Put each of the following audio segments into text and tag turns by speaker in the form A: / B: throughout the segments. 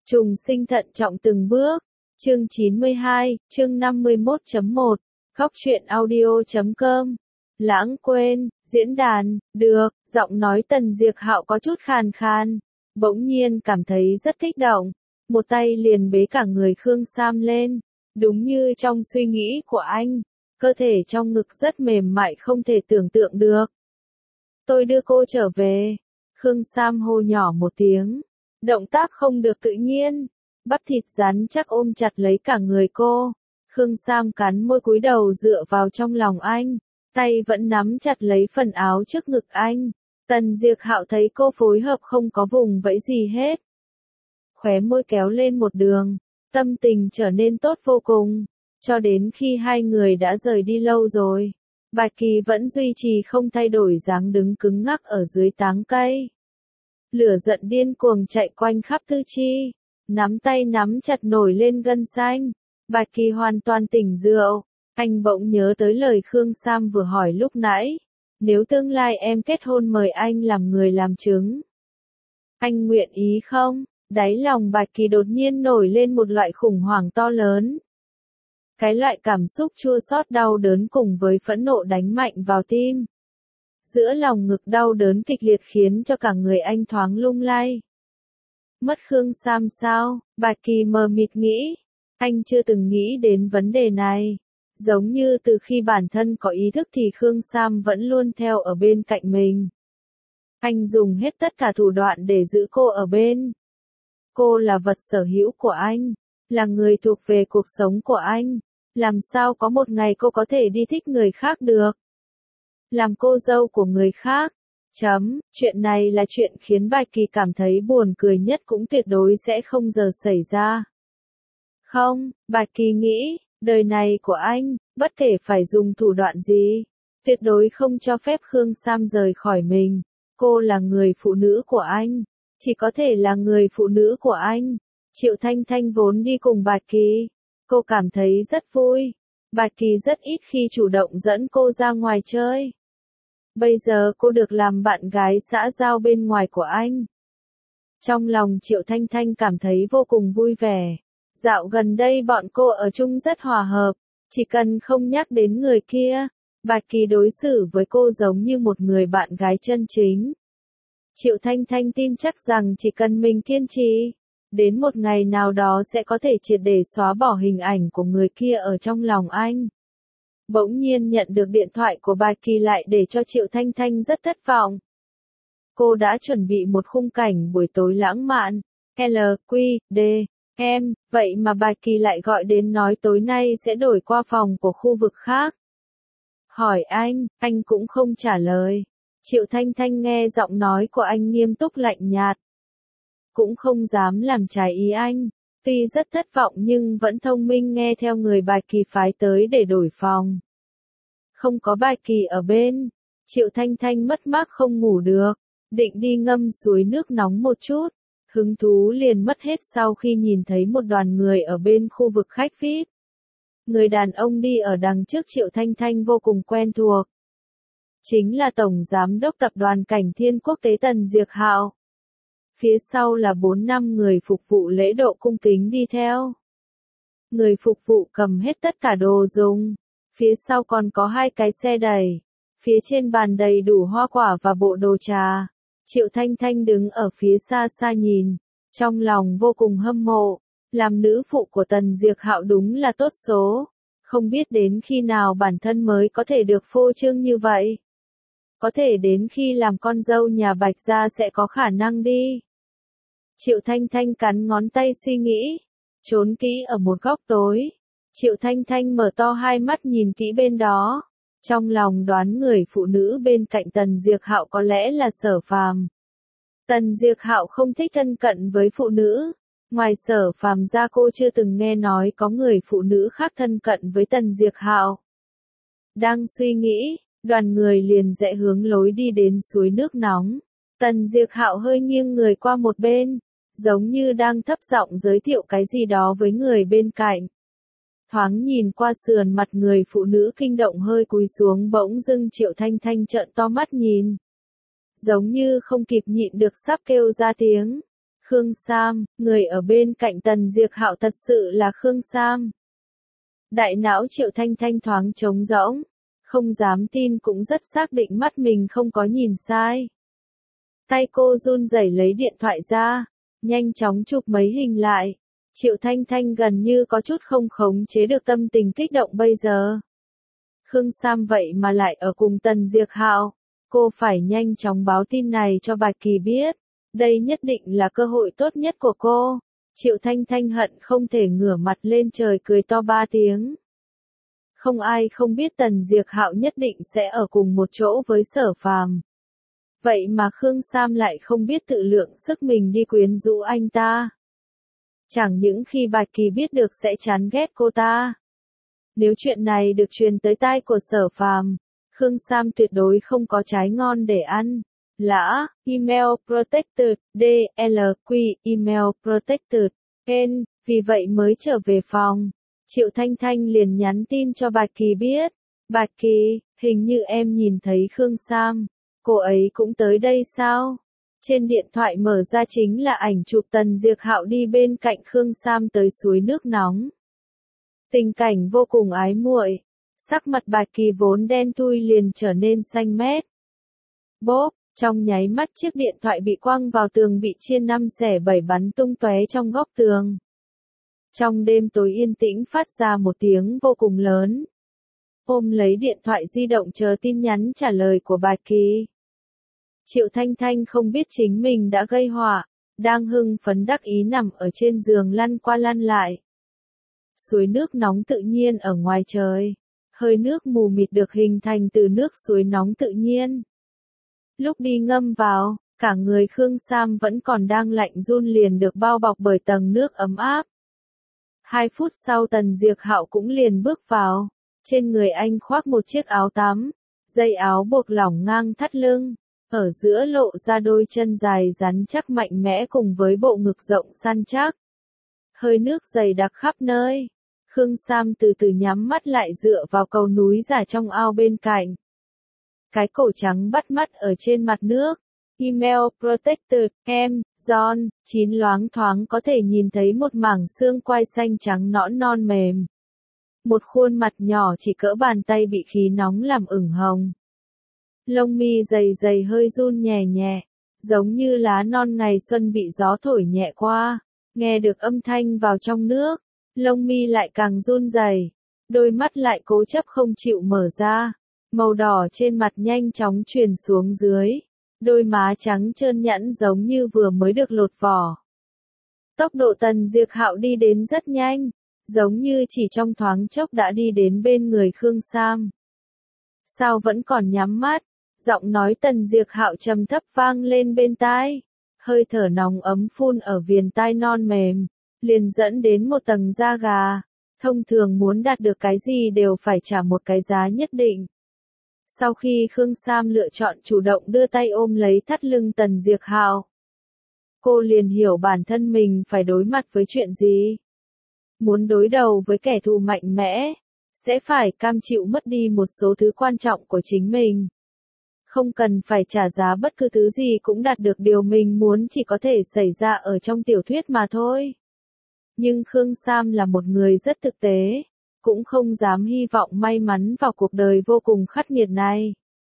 A: Trùng sinh thận trọng từng bước. Chương 92, chương 51.1, Góc truyện audio.com. Lãng quên, diễn đàn, được, giọng nói Tần Diệp Hạo có chút khàn khàn, bỗng nhiên cảm thấy rất kích động, một tay liền bế cả người Khương Sam lên, đúng như trong suy nghĩ của anh, cơ thể trong ngực rất mềm mại không thể tưởng tượng được. Tôi đưa cô trở về, Khương Sam hô nhỏ một tiếng, động tác không được tự nhiên, bắp thịt rắn chắc ôm chặt lấy cả người cô. Khương Sam cắn môi cúi đầu dựa vào trong lòng anh, tay vẫn nắm chặt lấy phần áo trước ngực anh. Tần Diệp Hạo thấy cô phối hợp không có vùng vẫy gì hết. Khóe môi kéo lên một đường, tâm tình trở nên tốt vô cùng, cho đến khi hai người đã rời đi lâu rồi. Bạch Kỳ vẫn duy trì không thay đổi dáng đứng cứng ngắc ở dưới tán cây. Lửa giận điên cuồng chạy quanh khắp tư chi, nắm tay nắm chặt nổi lên gân xanh. Bạch Kỳ hoàn toàn tỉnh rượu, anh bỗng nhớ tới lời Khương Sam vừa hỏi lúc nãy. Nếu tương lai em kết hôn mời anh làm người làm chứng, anh nguyện ý không? Đáy lòng Bạch Kỳ đột nhiên nổi lên một loại khủng hoảng to lớn. Cái loại cảm xúc chua xót đau đớn cùng với phẫn nộ đánh mạnh vào tim. Giữa lòng ngực đau đớn kịch liệt khiến cho cả người anh thoáng lung lay. Mất Khương Sam sao? Bạch Kỳ mờ mịt nghĩ. Anh chưa từng nghĩ đến vấn đề này. Giống như từ khi bản thân có ý thức thì Khương Sam vẫn luôn theo ở bên cạnh mình. Anh dùng hết tất cả thủ đoạn để giữ cô ở bên. Cô là vật sở hữu của anh, là người thuộc về cuộc sống của anh. Làm sao có một ngày cô có thể đi thích người khác được? Làm cô dâu của người khác. Chuyện này là chuyện khiến Bạch Kỳ cảm thấy buồn cười nhất cũng tuyệt đối sẽ không giờ xảy ra. Không, Bạch Kỳ nghĩ, đời này của anh, bất kể phải dùng thủ đoạn gì, tuyệt đối không cho phép Khương Sam rời khỏi mình. Cô là người phụ nữ của anh, chỉ có thể là người phụ nữ của anh. Triệu Thanh Thanh vốn đi cùng Bạch Kỳ, cô cảm thấy rất vui. Bạch Kỳ rất ít khi chủ động dẫn cô ra ngoài chơi. Bây giờ cô được làm bạn gái xã giao bên ngoài của anh. Trong lòng Triệu Thanh Thanh cảm thấy vô cùng vui vẻ. Dạo gần đây bọn cô ở chung rất hòa hợp, chỉ cần không nhắc đến người kia, Bạch Kỳ đối xử với cô giống như một người bạn gái chân chính. Triệu Thanh Thanh tin chắc rằng chỉ cần mình kiên trì, đến một ngày nào đó sẽ có thể triệt để xóa bỏ hình ảnh của người kia ở trong lòng anh. Bỗng nhiên nhận được điện thoại của Bạch Kỳ lại để cho Triệu Thanh Thanh rất thất vọng. Cô đã chuẩn bị một khung cảnh buổi tối lãng mạn, LQD, em, vậy mà Bạch Kỳ lại gọi đến nói tối nay sẽ đổi qua phòng của khu vực khác. Hỏi anh cũng không trả lời. Triệu Thanh Thanh nghe giọng nói của anh nghiêm túc lạnh nhạt. Cũng không dám làm trái ý anh, tuy rất thất vọng nhưng vẫn thông minh nghe theo người Bạch Kỳ phái tới để đổi phòng. Không có Bạch Kỳ ở bên, Triệu Thanh Thanh mất mát không ngủ được, định đi ngâm suối nước nóng một chút. Hứng thú liền mất hết sau khi nhìn thấy một đoàn người ở bên khu vực khách VIP. Người đàn ông đi ở đằng trước Triệu Thanh Thanh vô cùng quen thuộc. Chính là Tổng Giám đốc Tập đoàn Cảnh Thiên Quốc tế Tần Diệp Hạo. Phía sau là 4-5 người phục vụ lễ độ cung kính đi theo. Người phục vụ cầm hết tất cả đồ dùng. Phía sau còn có 2 cái xe đẩy. Phía trên bàn đầy đủ hoa quả và bộ đồ trà. Triệu Thanh Thanh đứng ở phía xa xa nhìn, trong lòng vô cùng hâm mộ. Làm nữ phụ của Tần Diệp Hạo đúng là tốt số. Không biết đến khi nào bản thân mới có thể được phô trương như vậy. Có thể đến khi làm con dâu nhà Bạch gia sẽ có khả năng đi. Triệu Thanh Thanh cắn ngón tay suy nghĩ, trốn kỹ ở một góc tối. Triệu Thanh Thanh mở to hai mắt nhìn kỹ bên đó. Trong lòng đoán người phụ nữ bên cạnh Tần Diệp Hạo có lẽ là Sở Phàm. Tần Diệp Hạo không thích thân cận với phụ nữ. Ngoài Sở Phàm ra cô chưa từng nghe nói có người phụ nữ khác thân cận với Tần Diệp Hạo. Đang suy nghĩ, đoàn người liền rẽ hướng lối đi đến suối nước nóng. Tần Diệp Hạo hơi nghiêng người qua một bên, giống như đang thấp giọng giới thiệu cái gì đó với người bên cạnh. Thoáng nhìn qua sườn mặt người phụ nữ kinh động hơi cúi xuống, bỗng dưng Triệu Thanh Thanh trợn to mắt nhìn. Giống như không kịp nhịn được sắp kêu ra tiếng. Khương Sam, người ở bên cạnh Tần Diệp Hạo thật sự là Khương Sam. Đại não Triệu Thanh Thanh thoáng trống rỗng, không dám tin cũng rất xác định mắt mình không có nhìn sai. Tay cô run rẩy lấy điện thoại ra, nhanh chóng chụp mấy hình lại. Triệu Thanh Thanh gần như có chút không khống chế được tâm tình kích động bây giờ. Khương Sam vậy mà lại ở cùng Tần Diệp Hạo. Cô phải nhanh chóng báo tin này cho Bạch Kỳ biết. Đây nhất định là cơ hội tốt nhất của cô. Triệu Thanh Thanh hận không thể ngửa mặt lên trời cười to 3 tiếng. Không ai không biết Tần Diệp Hạo nhất định sẽ ở cùng một chỗ với Sở Phàm. Vậy mà Khương Sam lại không biết tự lượng sức mình đi quyến rũ anh ta. Chẳng những khi Bạch Kỳ biết được sẽ chán ghét cô ta. Nếu chuyện này được truyền tới tai của Sở Phàm, Khương Sam tuyệt đối không có trái ngon để ăn. Lã, email protected, DLQ, email protected, N, vì vậy mới trở về phòng. Triệu Thanh Thanh liền nhắn tin cho Bạch Kỳ biết. Bạch Kỳ, hình như em nhìn thấy Khương Sam. Cô ấy cũng tới đây sao? Trên điện thoại mở ra chính là ảnh chụp Tần Diệp Hạo đi bên cạnh Khương Sam tới suối nước nóng. Tình cảnh vô cùng ái muội. Sắc mặt Bạch Kỳ vốn đen thui liền trở nên xanh mét. Bốp, trong nháy mắt chiếc điện thoại bị quăng vào tường bị chia 5 xẻ 7 bắn tung tóe trong góc tường. Trong đêm tối yên tĩnh phát ra một tiếng vô cùng lớn. Ôm lấy điện thoại di động chờ tin nhắn trả lời của Bạch Kỳ. Triệu Thanh Thanh không biết chính mình đã gây họa, đang hưng phấn đắc ý nằm ở trên giường lăn qua lăn lại. Suối nước nóng tự nhiên ở ngoài trời, hơi nước mù mịt được hình thành từ nước suối nóng tự nhiên. Lúc đi ngâm vào, cả người Khương Sam vẫn còn đang lạnh run liền được bao bọc bởi tầng nước ấm áp. 2 phút sau Tần Diệp Hạo cũng liền bước vào, trên người anh khoác một chiếc áo tắm, dây áo buộc lỏng ngang thắt lưng. Ở giữa lộ ra đôi chân dài rắn chắc mạnh mẽ cùng với bộ ngực rộng săn chắc. Hơi nước dày đặc khắp nơi. Khương Sam từ từ nhắm mắt lại dựa vào cầu núi giả trong ao bên cạnh. Cái cổ trắng bắt mắt ở trên mặt nước. Email protected, em, John, 9 loáng thoáng có thể nhìn thấy một mảng xương quai xanh trắng nõn non mềm. Một khuôn mặt nhỏ chỉ cỡ bàn tay bị khí nóng làm ửng hồng. Lông mi dày dày hơi run nhẹ nhẹ, giống như lá non ngày xuân bị gió thổi nhẹ qua, nghe được âm thanh vào trong nước, lông mi lại càng run dày, đôi mắt lại cố chấp không chịu mở ra, màu đỏ trên mặt nhanh chóng truyền xuống dưới, đôi má trắng trơn nhẵn giống như vừa mới được lột vỏ. Tốc độ Tần Diệp Hạo đi đến rất nhanh, giống như chỉ trong thoáng chốc đã đi đến bên người Khương Sam. Sao vẫn còn nhắm mắt? Giọng nói Tần Diệp Hạo trầm thấp vang lên bên tai. Hơi thở nóng ấm phun ở viền tai non mềm, liền dẫn đến một tầng da gà. Thông thường muốn đạt được cái gì đều phải trả một cái giá nhất định. Sau khi Khương Sam lựa chọn chủ động đưa tay ôm lấy thắt lưng Tần Diệp Hạo, cô liền hiểu bản thân mình phải đối mặt với chuyện gì. Muốn đối đầu với kẻ thù mạnh mẽ, sẽ phải cam chịu mất đi một số thứ quan trọng của chính mình. Không cần phải trả giá bất cứ thứ gì cũng đạt được điều mình muốn, chỉ có thể xảy ra ở trong tiểu thuyết mà thôi. Nhưng Khương Sam là một người rất thực tế, cũng không dám hy vọng may mắn vào cuộc đời vô cùng khắc nghiệt này.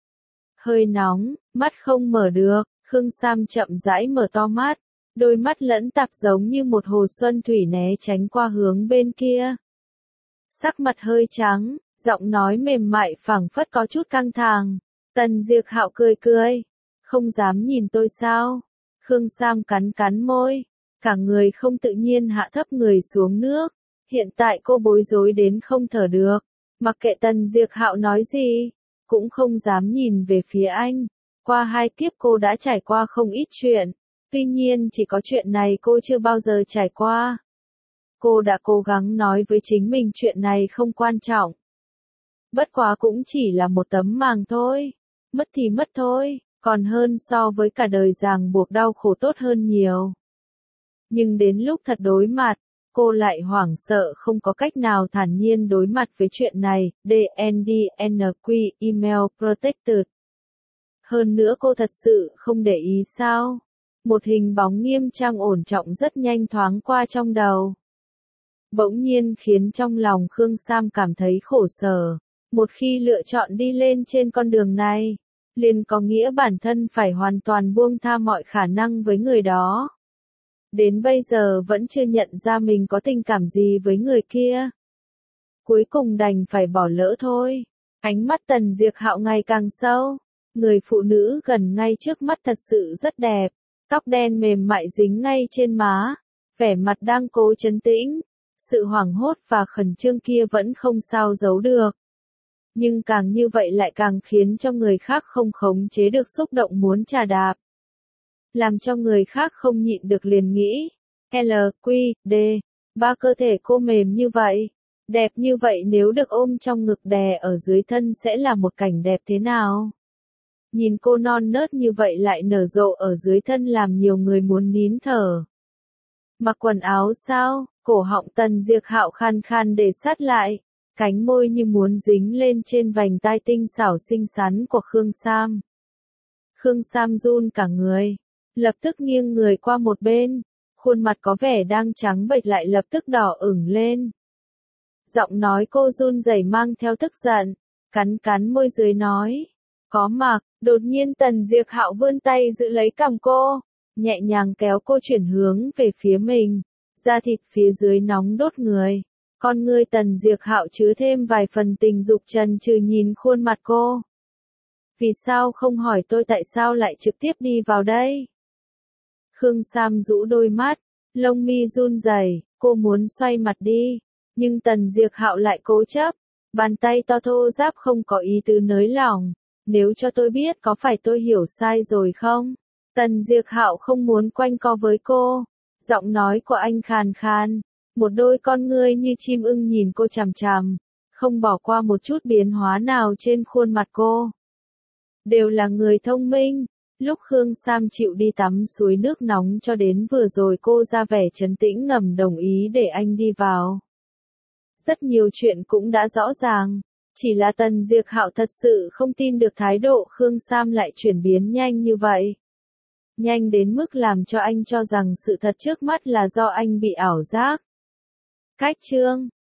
A: Hơi nóng, mắt không mở được, Khương Sam chậm rãi mở to mắt, đôi mắt lẫn tạp giống như một hồ xuân thủy né tránh qua hướng bên kia. Sắc mặt hơi trắng, giọng nói mềm mại phảng phất có chút căng thẳng. Tần Diệp Hạo cười cười, không dám nhìn tôi sao? Khương Sam cắn cắn môi, cả người không tự nhiên hạ thấp người xuống nước. Hiện tại cô bối rối đến không thở được, mặc kệ Tần Diệp Hạo nói gì, cũng không dám nhìn về phía anh. Qua 2 kiếp cô đã trải qua không ít chuyện, tuy nhiên chỉ có chuyện này cô chưa bao giờ trải qua. Cô đã cố gắng nói với chính mình chuyện này không quan trọng. Bất quá cũng chỉ là một tấm màng thôi. Mất thì mất thôi, còn hơn so với cả đời ràng buộc đau khổ tốt hơn nhiều. Nhưng đến lúc thật đối mặt, cô lại hoảng sợ không có cách nào thản nhiên đối mặt với chuyện này. DNDNQ, email protected. Hơn nữa cô thật sự không để ý sao? Một hình bóng nghiêm trang ổn trọng rất nhanh thoáng qua trong đầu. Bỗng nhiên khiến trong lòng Khương Sam cảm thấy khổ sở. Một khi lựa chọn đi lên trên con đường này, liền có nghĩa bản thân phải hoàn toàn buông tha mọi khả năng với người đó. Đến bây giờ vẫn chưa nhận ra mình có tình cảm gì với người kia. Cuối cùng đành phải bỏ lỡ thôi. Ánh mắt Tần Diệc Hạo ngày càng sâu. Người phụ nữ gần ngay trước mắt thật sự rất đẹp. Tóc đen mềm mại dính ngay trên má. Vẻ mặt đang cố trấn tĩnh. Sự hoảng hốt và khẩn trương kia vẫn không sao giấu được. Nhưng càng như vậy lại càng khiến cho người khác không khống chế được xúc động muốn chà đạp. Làm cho người khác không nhịn được liền nghĩ. LQD, ba cơ thể cô mềm như vậy. Đẹp như vậy nếu được ôm trong ngực đè ở dưới thân sẽ là một cảnh đẹp thế nào? Nhìn cô non nớt như vậy lại nở rộ ở dưới thân làm nhiều người muốn nín thở. Mặc quần áo sao? Cổ họng Tần Diệc Hạo khan khan để sát lại. Cánh môi như muốn dính lên trên vành tai tinh xảo xinh xắn của Khương Sam. Khương Sam run cả người. Lập tức nghiêng người qua một bên. Khuôn mặt có vẻ đang trắng bệch lại lập tức đỏ ửng lên. Giọng nói cô run rẩy mang theo tức giận. Cắn cắn môi dưới nói. Có mặc. Đột nhiên Tần Diệc Hạo vươn tay giữ lấy cằm cô. Nhẹ nhàng kéo cô chuyển hướng về phía mình. Da thịt phía dưới nóng đốt người. Con ngươi Tần Diệc Hạo chứa thêm vài phần tình dục trần trừ nhìn khuôn mặt cô. Vì sao không hỏi tôi tại sao lại trực tiếp đi vào đây? Khương Sam rũ đôi mắt, lông mi run rẩy, cô muốn xoay mặt đi, nhưng Tần Diệc Hạo lại cố chấp, bàn tay to thô ráp không có ý tứ nới lỏng. Nếu cho tôi biết có phải tôi hiểu sai rồi không? Tần Diệc Hạo không muốn quanh co với cô, giọng nói của anh khàn khàn. Một đôi con ngươi như chim ưng nhìn cô chằm chằm, không bỏ qua một chút biến hóa nào trên khuôn mặt cô. Đều là người thông minh, lúc Khương Sam chịu đi tắm suối nước nóng cho đến vừa rồi cô ra vẻ trấn tĩnh ngầm đồng ý để anh đi vào. Rất nhiều chuyện cũng đã rõ ràng, chỉ là Tần Diệc Hạo thật sự không tin được thái độ Khương Sam lại chuyển biến nhanh như vậy. Nhanh đến mức làm cho anh cho rằng sự thật trước mắt là do anh bị ảo giác. Cách chương